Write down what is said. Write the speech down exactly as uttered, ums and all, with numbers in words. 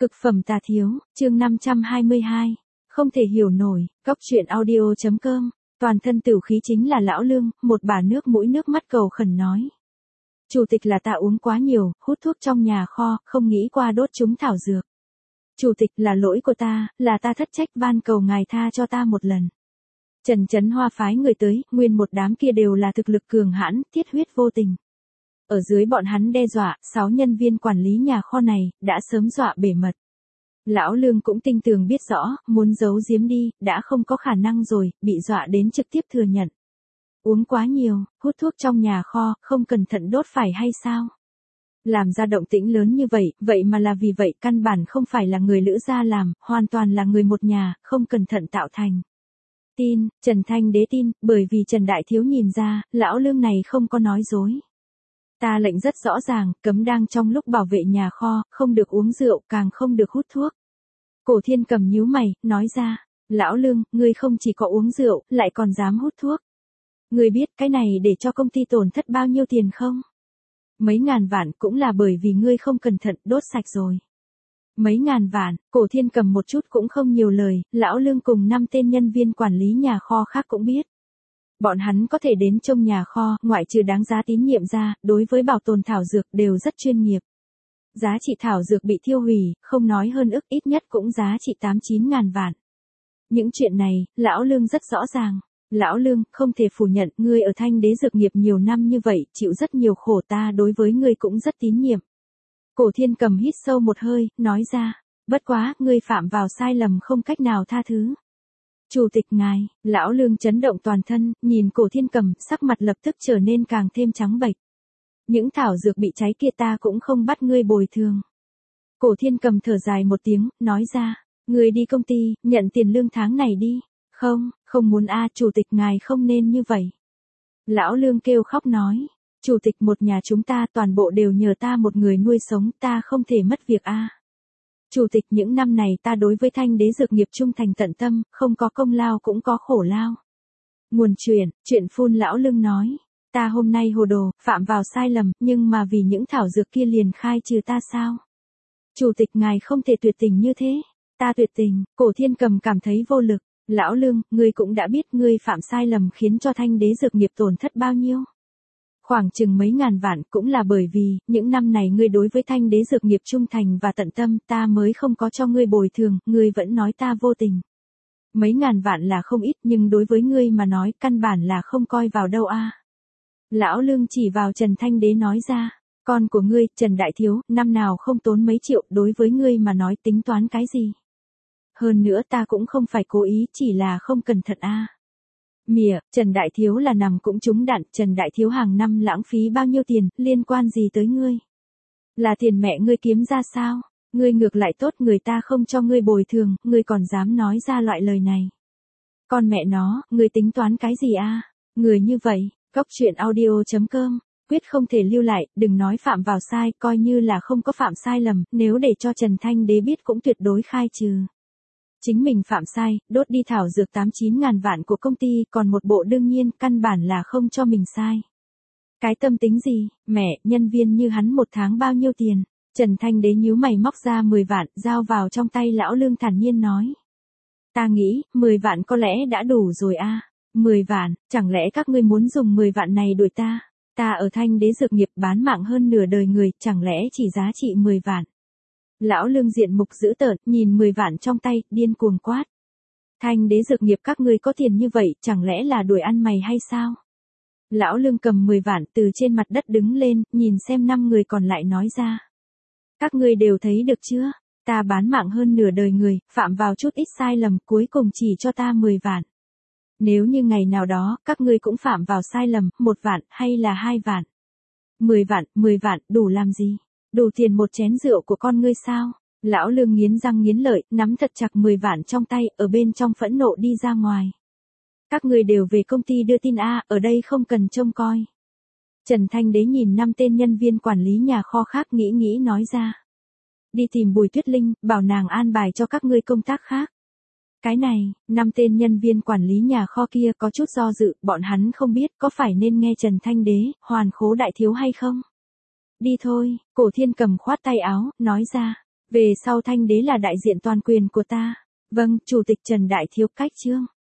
Cực phẩm tà thiếu, chương năm trăm hai mươi hai. Không thể hiểu nổi, góc truyện audio chấm com. Toàn thân tửu khí chính là lão Lương, một bà nước mũi nước mắt cầu khẩn nói. Chủ tịch là ta uống quá nhiều, hút thuốc trong nhà kho, không nghĩ qua đốt chúng thảo dược. Chủ tịch là lỗi của ta, là ta thất trách, van cầu ngài tha cho ta một lần. Trần Chấn Hoa phái người tới, nguyên một đám kia đều là thực lực cường hãn, thiết huyết vô tình. Ở dưới bọn hắn đe dọa, sáu nhân viên quản lý nhà kho này, đã sớm dọa bể mật. Lão Lương cũng tinh tường biết rõ, muốn giấu giếm đi, đã không có khả năng rồi, bị dọa đến trực tiếp thừa nhận. Uống quá nhiều, hút thuốc trong nhà kho, không cẩn thận đốt phải hay sao? Làm ra động tĩnh lớn như vậy, vậy mà là vì vậy căn bản không phải là người Lữ gia làm, hoàn toàn là người một nhà, không cẩn thận tạo thành. Tin, Trần Thanh Đế tin, bởi vì Trần Đại Thiếu nhìn ra, lão Lương này không có nói dối. Ta lệnh rất rõ ràng, cấm đang trong lúc bảo vệ nhà kho, không được uống rượu, càng không được hút thuốc. Cổ Thiên Cầm nhíu mày, nói ra, lão Lương, ngươi không chỉ có uống rượu, lại còn dám hút thuốc. Ngươi biết cái này để cho công ty tổn thất bao nhiêu tiền không? Mấy ngàn vạn cũng là bởi vì ngươi không cẩn thận đốt sạch rồi. Mấy ngàn vạn, Cổ Thiên Cầm một chút cũng không nhiều lời, lão Lương cùng năm tên nhân viên quản lý nhà kho khác cũng biết. Bọn hắn có thể đến trong nhà kho, ngoại trừ đáng giá tín nhiệm ra, đối với bảo tồn thảo dược đều rất chuyên nghiệp. Giá trị thảo dược bị thiêu hủy, không nói hơn ức ít nhất cũng giá trị tám chín ngàn vạn. Những chuyện này, lão Lương rất rõ ràng. Lão Lương, không thể phủ nhận, ngươi ở Thanh Đế Dược Nghiệp nhiều năm như vậy, chịu rất nhiều khổ, ta đối với ngươi cũng rất tín nhiệm. Cổ Thiên Cầm hít sâu một hơi, nói ra, bất quá, ngươi phạm vào sai lầm không cách nào tha thứ. Chủ tịch ngài, lão Lương chấn động toàn thân, nhìn Cổ Thiên Cầm, sắc mặt lập tức trở nên càng thêm trắng bệch. Những thảo dược bị cháy kia ta cũng không bắt ngươi bồi thường. Cổ Thiên Cầm thở dài một tiếng, nói ra, ngươi đi công ty, nhận tiền lương tháng này đi. Không, không muốn a, chủ tịch ngài không nên như vậy. Lão Lương kêu khóc nói, chủ tịch một nhà chúng ta toàn bộ đều nhờ ta một người nuôi sống, ta không thể mất việc a. Chủ tịch những năm này ta đối với Thanh Đế Dược Nghiệp trung thành tận tâm, không có công lao cũng có khổ lao. Nguồn chuyện, chuyện phun lão Lương nói, ta hôm nay hồ đồ, phạm vào sai lầm, nhưng mà vì những thảo dược kia liền khai trừ ta sao? Chủ tịch ngài không thể tuyệt tình như thế, ta tuyệt tình, Cổ Thiên Cầm cảm thấy vô lực. Lão Lương, ngươi cũng đã biết ngươi phạm sai lầm khiến cho Thanh Đế Dược Nghiệp tổn thất bao nhiêu. Khoảng chừng mấy ngàn vạn cũng là bởi vì, những năm này ngươi đối với Thanh Đế Dược Nghiệp trung thành và tận tâm, ta mới không có cho ngươi bồi thường, ngươi vẫn nói ta vô tình. Mấy ngàn vạn là không ít nhưng đối với ngươi mà nói căn bản là không coi vào đâu a. Lão Lương chỉ vào Trần Thanh Đế nói ra, con của ngươi, Trần Đại Thiếu, năm nào không tốn mấy triệu, đối với ngươi mà nói tính toán cái gì. Hơn nữa ta cũng không phải cố ý, chỉ là không cẩn thận a. À. Mỉa, Trần Đại Thiếu là nằm cũng trúng đạn, Trần Đại Thiếu hàng năm lãng phí bao nhiêu tiền, liên quan gì tới ngươi? Là tiền mẹ ngươi kiếm ra sao? Ngươi ngược lại tốt, người ta không cho ngươi bồi thường, ngươi còn dám nói ra loại lời này. Con mẹ nó, ngươi tính toán cái gì a? À? Người như vậy, góc truyện audio chấm com, quyết không thể lưu lại, đừng nói phạm vào sai, coi như là không có phạm sai lầm, nếu để cho Trần Thanh Đế biết cũng tuyệt đối khai trừ. Chính mình phạm sai, đốt đi thảo dược tám chín ngàn vạn của công ty, còn một bộ đương nhiên, căn bản là không cho mình sai. Cái tâm tính gì, mẹ, nhân viên như hắn một tháng bao nhiêu tiền? Trần Thanh Đế nhíu mày móc ra mười vạn, giao vào trong tay lão Lương thản nhiên nói. Ta nghĩ, mười vạn có lẽ đã đủ rồi a. À. mười vạn, chẳng lẽ các ngươi muốn dùng mười vạn này đuổi ta? Ta ở Thanh Đế Dược Nghiệp bán mạng hơn nửa đời người, chẳng lẽ chỉ giá trị mười vạn? Lão Lương diện mục dữ tợn, nhìn mười vạn trong tay, điên cuồng quát. Thanh Đế Dược Nghiệp các ngươi có tiền như vậy, chẳng lẽ là đuổi ăn mày hay sao? Lão Lương cầm mười vạn từ trên mặt đất đứng lên, nhìn xem năm người còn lại nói ra. Các ngươi đều thấy được chưa? Ta bán mạng hơn nửa đời người, phạm vào chút ít sai lầm, cuối cùng chỉ cho ta mười vạn. Nếu như ngày nào đó, các ngươi cũng phạm vào sai lầm, một vạn, hay là hai vạn? Mười vạn, mười vạn, đủ làm gì? Đủ tiền một chén rượu của con ngươi sao? Lão Lương nghiến răng nghiến lợi, nắm thật chặt mười vạn trong tay, ở bên trong phẫn nộ đi ra ngoài. Các ngươi đều về công ty đưa tin a, ở đây không cần trông coi. Trần Thanh Đế nhìn năm tên nhân viên quản lý nhà kho khác nghĩ nghĩ nói ra. Đi tìm Bùi Tuyết Linh, bảo nàng an bài cho các ngươi công tác khác. Cái này, năm tên nhân viên quản lý nhà kho kia có chút do dự, bọn hắn không biết có phải nên nghe Trần Thanh Đế, Hoàn Khố Đại Thiếu hay không. Đi thôi, Cổ Thiên Cầm khoát tay áo, nói ra. Về sau Thanh đế là đại diện toàn quyền của ta. Vâng, Chủ tịch Trần Đại Thiếu cách chương.